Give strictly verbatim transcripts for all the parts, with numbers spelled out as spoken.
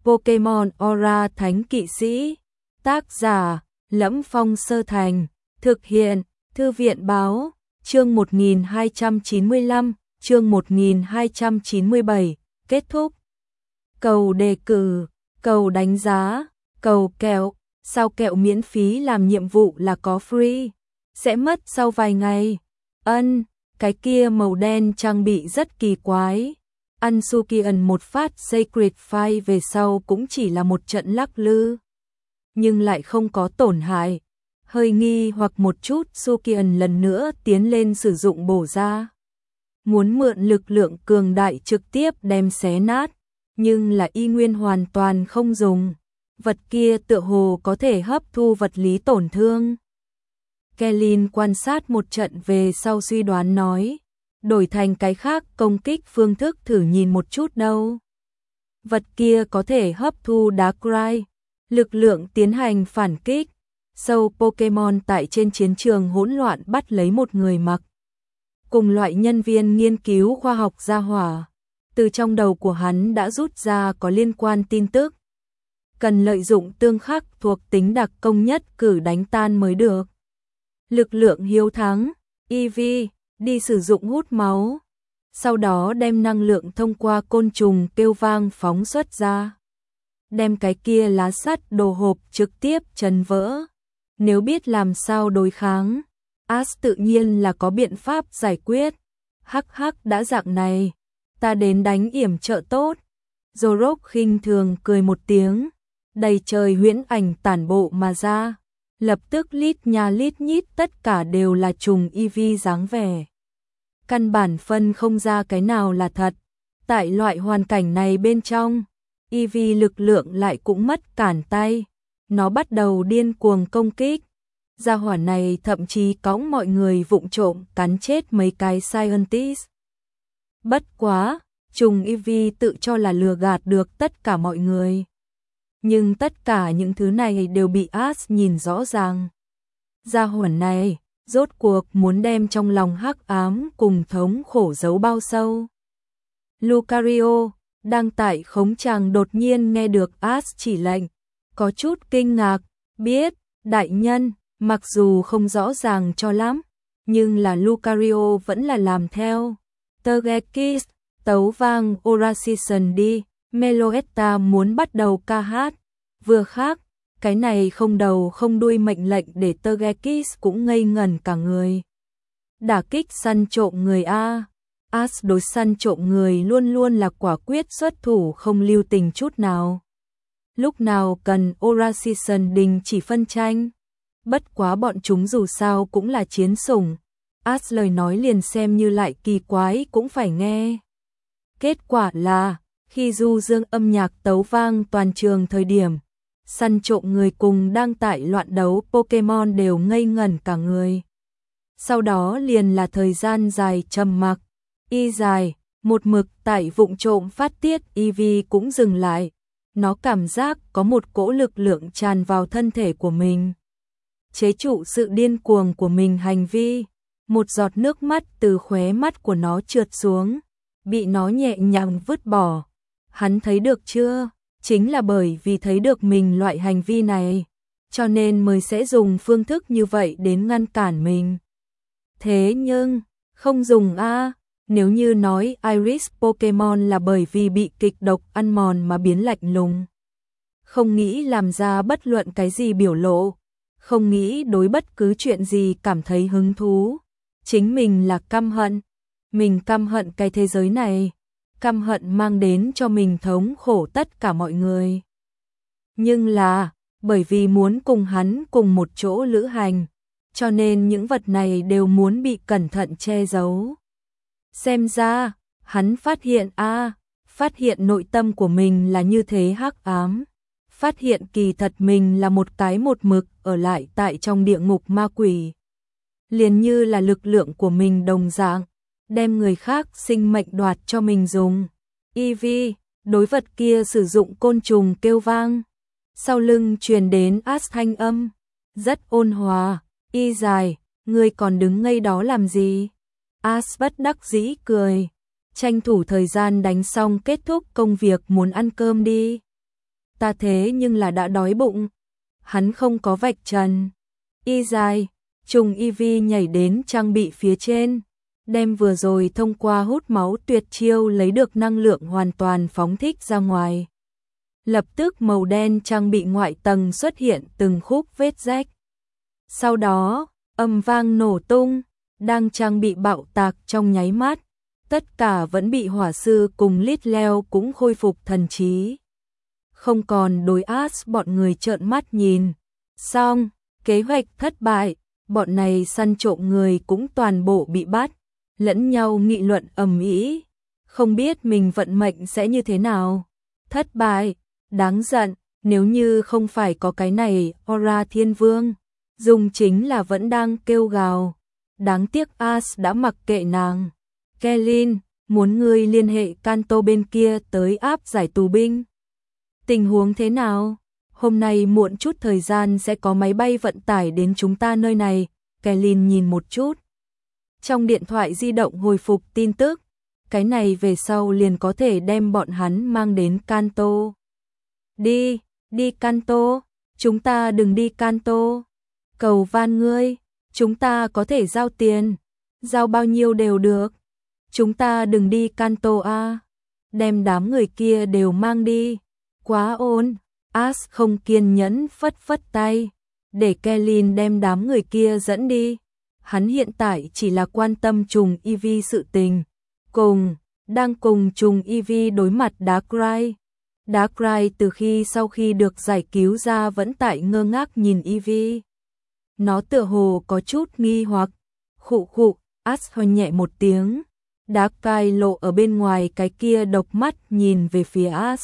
Pokemon Aura Thánh Kỵ Sĩ. Tác giả: Lẫm Phong Sơ Thành. Thực hiện: Thư viện báo. Chương một nghìn hai trăm chín mươi lăm, chương một nghìn hai trăm chín mươi bảy. Kết thúc. Cầu đề cử, cầu đánh giá, cầu kẹo. Sao kẹo miễn phí làm nhiệm vụ là có free? Sẽ mất sau vài ngày. Ân, cái kia màu đen trang bị rất kỳ quái. Ăn Sukian một phát Sacred Fire về sau cũng chỉ là một trận lắc lư, nhưng lại không có tổn hại. Hơi nghi hoặc một chút, Sukian lần nữa tiến lên sử dụng bổ ra. Muốn mượn lực lượng cường đại trực tiếp đem xé nát, nhưng là y nguyên hoàn toàn không dùng. Vật kia tựa hồ có thể hấp thu vật lý tổn thương. Kellin quan sát một trận về sau suy đoán nói, đổi thành cái khác công kích phương thức thử nhìn một chút đâu. Vật kia có thể hấp thu Darkrai, lực lượng tiến hành phản kích. Sâu Pokemon tại trên chiến trường hỗn loạn bắt lấy một người mặc cùng loại nhân viên nghiên cứu khoa học gia hỏa. Từ trong đầu của hắn đã rút ra có liên quan tin tức. Cần lợi dụng tương khắc thuộc tính đặc công nhất cử đánh tan mới được. Lực lượng hiếu thắng, e vê, đi sử dụng hút máu. Sau đó đem năng lượng thông qua côn trùng kêu vang phóng xuất ra. Đem cái kia lá sắt đồ hộp trực tiếp chấn vỡ. Nếu biết làm sao đối kháng, Ash tự nhiên là có biện pháp giải quyết. Hắc hắc, đã dạng này, ta đến đánh yểm trợ tốt. Zorok khinh thường cười một tiếng, đầy trời huyễn ảnh tản bộ mà ra. Lập tức lít nha lít nhít tất cả đều là trùng e vê dáng vẻ. Căn bản phân không ra cái nào là thật. Tại loại hoàn cảnh này bên trong, e vê lực lượng lại cũng mất cản tay. Nó bắt đầu điên cuồng công kích. Gia hỏa này thậm chí cõng mọi người vụng trộm cắn chết mấy cái scientist. Bất quá, trùng e vê tự cho là lừa gạt được tất cả mọi người. Nhưng tất cả những thứ này đều bị Ash nhìn rõ ràng. Gia hỏa này, rốt cuộc muốn đem trong lòng hắc ám cùng thống khổ giấu bao sâu. Lucario, đang tại khống tràng đột nhiên nghe được Ash chỉ lệnh. Có chút kinh ngạc, biết, đại nhân, mặc dù không rõ ràng cho lắm, nhưng là Lucario vẫn là làm theo. Togekiss, tấu vang Aura Season đi, Meloetta muốn bắt đầu ca hát. Vừa khác, cái này không đầu không đuôi mệnh lệnh để Togekiss cũng ngây ngẩn cả người. Đả kích săn trộm người A. Ash đối săn trộm người luôn luôn là quả quyết xuất thủ không lưu tình chút nào. Lúc nào cần Aura Season đình chỉ phân tranh. Bất quá bọn chúng dù sao cũng là chiến sủng. Ash lời nói liền xem như lại kỳ quái cũng phải nghe. Kết quả là, khi du dương âm nhạc tấu vang toàn trường thời điểm, săn trộm người cùng đang tại loạn đấu Pokemon đều ngây ngẩn cả người. Sau đó liền là thời gian dài trầm mặc, y dài, một mực tại vụng trộm phát tiết e vê cũng dừng lại. Nó cảm giác có một cỗ lực lượng tràn vào thân thể của mình. Chế trụ sự điên cuồng của mình hành vi. Một giọt nước mắt từ khóe mắt của nó trượt xuống, bị nó nhẹ nhàng vứt bỏ. Hắn thấy được chưa? Chính là bởi vì thấy được mình loại hành vi này, cho nên mới sẽ dùng phương thức như vậy đến ngăn cản mình. Thế nhưng, không dùng a. Nếu như nói Iris Pokemon là bởi vì bị kịch độc ăn mòn mà biến lạnh lùng, không nghĩ làm ra bất luận cái gì biểu lộ, không nghĩ đối bất cứ chuyện gì cảm thấy hứng thú. Chính mình là căm hận. Mình căm hận cái thế giới này. Căm hận mang đến cho mình thống khổ tất cả mọi người. Nhưng là, bởi vì muốn cùng hắn cùng một chỗ lữ hành, cho nên những vật này đều muốn bị cẩn thận che giấu. Xem ra, hắn phát hiện a, à, phát hiện nội tâm của mình là như thế hắc ám. Phát hiện kỳ thật mình là một cái một mực ở lại tại trong địa ngục ma quỷ. Liền như là lực lượng của mình đồng dạng, đem người khác sinh mệnh đoạt cho mình dùng. e vê, đối vật kia sử dụng côn trùng kêu vang. Sau lưng truyền đến Ash thanh âm, rất ôn hòa, y dài, ngươi còn đứng ngây đó làm gì? Ash bất đắc dĩ cười, tranh thủ thời gian đánh xong kết thúc công việc muốn ăn cơm đi. ta thế nhưng là đã đói bụng. Hắn không có vạch trần. Y dài, trùng y vi nhảy đến trang bị phía trên, đem vừa rồi thông qua hút máu tuyệt chiêu lấy được năng lượng hoàn toàn phóng thích ra ngoài. Lập tức màu đen trang bị ngoại tầng xuất hiện từng khúc vết rách. Sau đó, âm vang nổ tung, đang trang bị bạo tạc trong nháy mắt. Tất cả vẫn bị hỏa sư cùng lít leo cũng khôi phục thần trí. Không còn đối As bọn người trợn mắt nhìn. Xong, kế hoạch thất bại, bọn này săn trộm người cũng toàn bộ bị bắt, lẫn nhau nghị luận ầm ĩ, không biết mình vận mệnh sẽ như thế nào. Thất bại, đáng giận, nếu như không phải có cái này, Aura Thiên Vương, dùng chính là vẫn đang kêu gào. Đáng tiếc As đã mặc kệ nàng. Kellin, muốn ngươi liên hệ Kanto bên kia tới áp giải tù binh. Tình huống thế nào? Hôm nay muộn chút thời gian sẽ có máy bay vận tải đến chúng ta nơi này. Kellin nhìn một chút. Trong điện thoại di động hồi phục tin tức. Cái này về sau liền có thể đem bọn hắn mang đến Kanto. Đi, đi Kanto. Chúng ta đừng đi Kanto. Cầu van ngươi, chúng ta có thể giao tiền. Giao bao nhiêu đều được. Chúng ta đừng đi Kanto a. Đem đám người kia đều mang đi. Quá ôn. As không kiên nhẫn phất phất tay, để Kellin đem đám người kia dẫn đi. Hắn hiện tại chỉ là quan tâm trùng i vê sự tình. Cùng, đang cùng trùng i vê đối mặt Darkrai. Darkrai từ khi sau khi được giải cứu ra vẫn tại ngơ ngác nhìn i vê. Nó tựa hồ có chút nghi hoặc. Khụ khụ, As ho nhẹ một tiếng. Darkrai lộ ở bên ngoài cái kia độc mắt nhìn về phía As.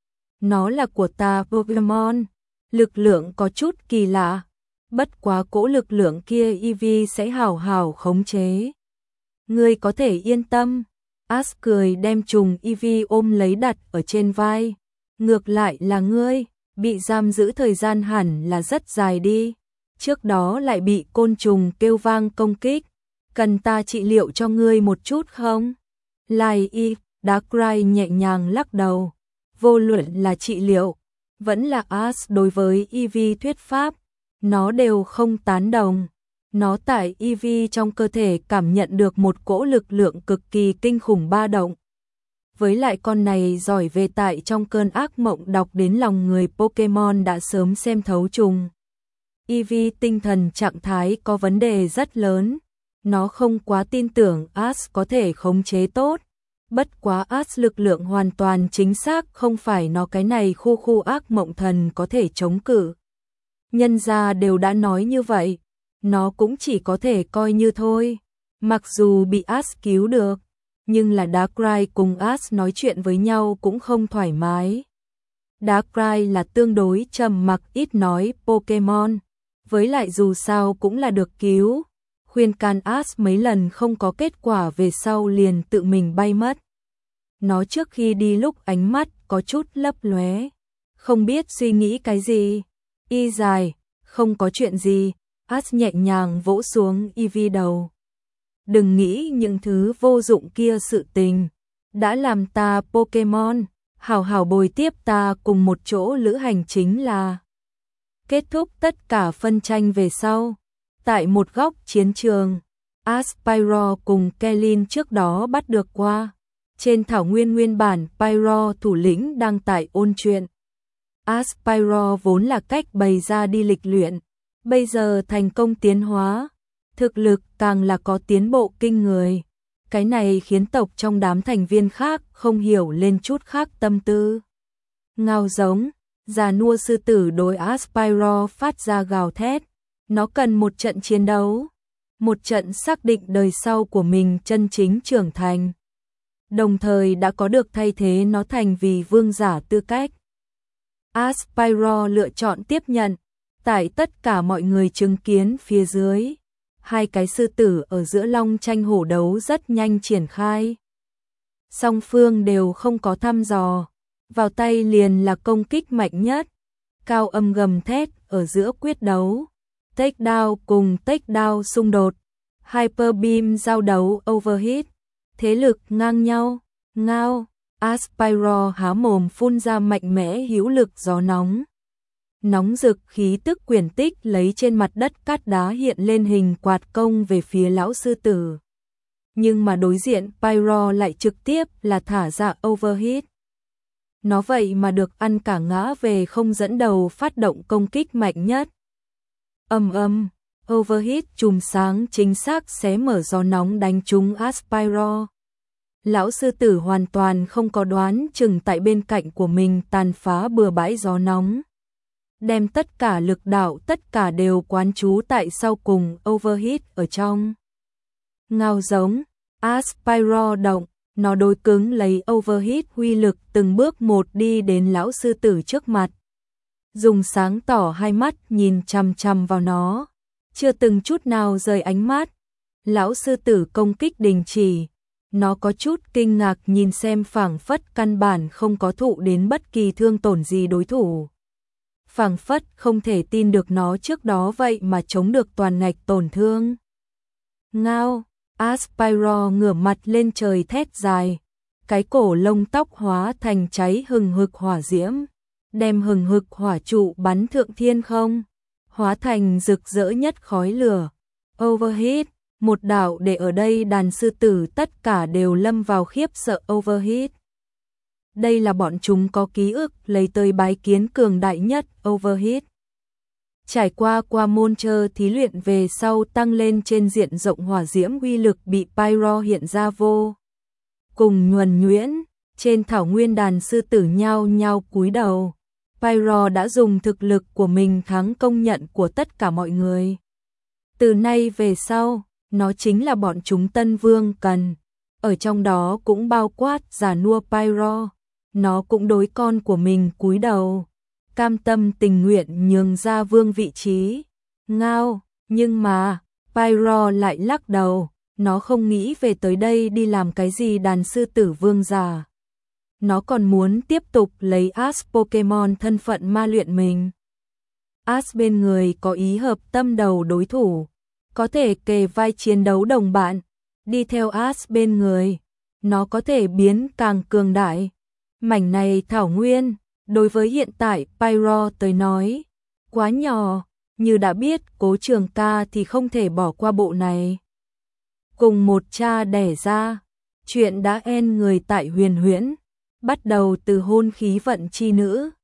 Nó là của ta Pokemon, lực lượng có chút kỳ lạ, bất quá cỗ lực lượng kia i vê sẽ hảo hảo khống chế. Ngươi có thể yên tâm. As cười đem trùng i vê ôm lấy đặt ở trên vai. Ngược lại là ngươi, bị giam giữ thời gian hẳn là rất dài đi. Trước đó lại bị côn trùng kêu vang công kích. Cần ta trị liệu cho ngươi một chút không? Lai y, Darkrai nhẹ nhàng lắc đầu. Vô luận là trị liệu, vẫn là As đối với i vê thuyết pháp, nó đều không tán đồng. Nó tại i vê trong cơ thể cảm nhận được một cỗ lực lượng cực kỳ kinh khủng ba động. Với lại con này giỏi về tại trong cơn ác mộng đọc đến lòng người Pokemon đã sớm xem thấu trùng. i vê tinh thần trạng thái có vấn đề rất lớn, nó không quá tin tưởng As có thể khống chế tốt. Bất quá As lực lượng hoàn toàn chính xác không phải nó cái này khu khu ác mộng thần có thể chống cự. Nhân gia đều đã nói như vậy, nó cũng chỉ có thể coi như thôi. Mặc dù bị As cứu được, nhưng là Darkrai cùng As nói chuyện với nhau cũng không thoải mái. Darkrai là tương đối trầm mặc ít nói Pokemon, với lại dù sao cũng là được cứu. Khuyên can As mấy lần không có kết quả về sau liền tự mình bay mất. Nó trước khi đi lúc ánh mắt có chút lấp lóe, không biết suy nghĩ cái gì. Y dài, không có chuyện gì. As nhẹ nhàng vỗ xuống i vê đầu. Đừng nghĩ những thứ vô dụng kia sự tình. Đã làm ta Pokemon, hảo hảo bồi tiếp ta cùng một chỗ lữ hành chính là. Kết thúc tất cả phân tranh về sau. Tại một góc chiến trường, As, Pyro cùng Kellin trước đó bắt được qua. Trên thảo nguyên nguyên bản, Pyro thủ lĩnh đang tại ôn chuyện. As Pyro vốn là cách bày ra đi lịch luyện, bây giờ thành công tiến hóa, thực lực càng là có tiến bộ kinh người. Cái này khiến tộc trong đám thành viên khác không hiểu lên chút khác tâm tư. Ngao giống, già nua sư tử đối As Pyro phát ra gào thét. Nó cần một trận chiến đấu, một trận xác định đời sau của mình chân chính trưởng thành. Đồng thời đã có được thay thế nó thành vì vương giả tư cách. As Pyro lựa chọn tiếp nhận, tại tất cả mọi người chứng kiến phía dưới. Hai cái sư tử ở giữa long tranh hổ đấu rất nhanh triển khai. Song phương đều không có thăm dò, vào tay liền là công kích mạnh nhất. Cao âm gầm thét ở giữa quyết đấu. Takedown cùng takedown xung đột. Hyper Beam giao đấu overhit. Thế lực ngang nhau. Ngao, Aspyro há mồm phun ra mạnh mẽ hữu lực gió nóng. Nóng rực khí tức quyển tích lấy trên mặt đất cát đá hiện lên hình quạt công về phía lão sư tử. Nhưng mà đối diện Pyro lại trực tiếp là thả ra overheat. Nó vậy mà được ăn cả ngã về không dẫn đầu phát động công kích mạnh nhất. Âm âm, overheat chùm sáng chính xác xé mở gió nóng đánh trúng Aspyro. Lão sư tử hoàn toàn không có đoán chừng tại bên cạnh của mình tàn phá bừa bãi gió nóng. Đem tất cả lực đạo tất cả đều quán trú tại sau cùng overheat ở trong. Ngao giống, Aspyro động, nó đối cứng lấy overheat huy lực từng bước một đi đến lão sư tử trước mặt. Dùng sáng tỏ hai mắt nhìn chằm chằm vào nó, chưa từng chút nào rời ánh mắt. Lão sư tử công kích đình chỉ, nó có chút kinh ngạc nhìn xem phảng phất căn bản không có thụ đến bất kỳ thương tổn gì đối thủ. Phảng phất không thể tin được nó trước đó vậy mà chống được toàn ngạch tổn thương. Ngao, Aspyro ngửa mặt lên trời thét dài, cái cổ lông tóc hóa thành cháy hừng hực hỏa diễm, đem hừng hực hỏa trụ bắn thượng thiên không, hóa thành rực rỡ nhất khói lửa. Overheat, một đạo để ở đây đàn sư tử tất cả đều lâm vào khiếp sợ overheat. Đây là bọn chúng có ký ức lấy tới bái kiến cường đại nhất overheat. Trải qua qua môn chờ thí luyện về sau tăng lên trên diện rộng hỏa diễm uy lực bị Pyro hiện ra vô cùng nhuần nhuyễn, trên thảo nguyên đàn sư tử nhao nhao cúi đầu. Pyro đã dùng thực lực của mình thắng công nhận của tất cả mọi người. Từ nay về sau, nó chính là bọn chúng Tân Vương cần, ở trong đó cũng bao quát già nua Pyro, nó cũng đối con của mình cúi đầu. Cam tâm tình nguyện nhường ra vương vị trí. Ngao, nhưng mà, Pyro lại lắc đầu, nó không nghĩ về tới đây đi làm cái gì đàn sư tử vương già. Nó còn muốn tiếp tục lấy As Pokemon thân phận ma luyện mình. As bên người có ý hợp tâm đầu đối thủ, có thể kề vai chiến đấu đồng bạn, đi theo As bên người, nó có thể biến càng cường đại. Mảnh này thảo nguyên, đối với hiện tại Pyro tới nói, quá nhỏ, như đã biết Cố Trường Ca thì không thể bỏ qua bộ này. Cùng một cha đẻ ra, chuyện đã en người tại huyền huyễn, bắt đầu từ hôn khí vận chi nữ,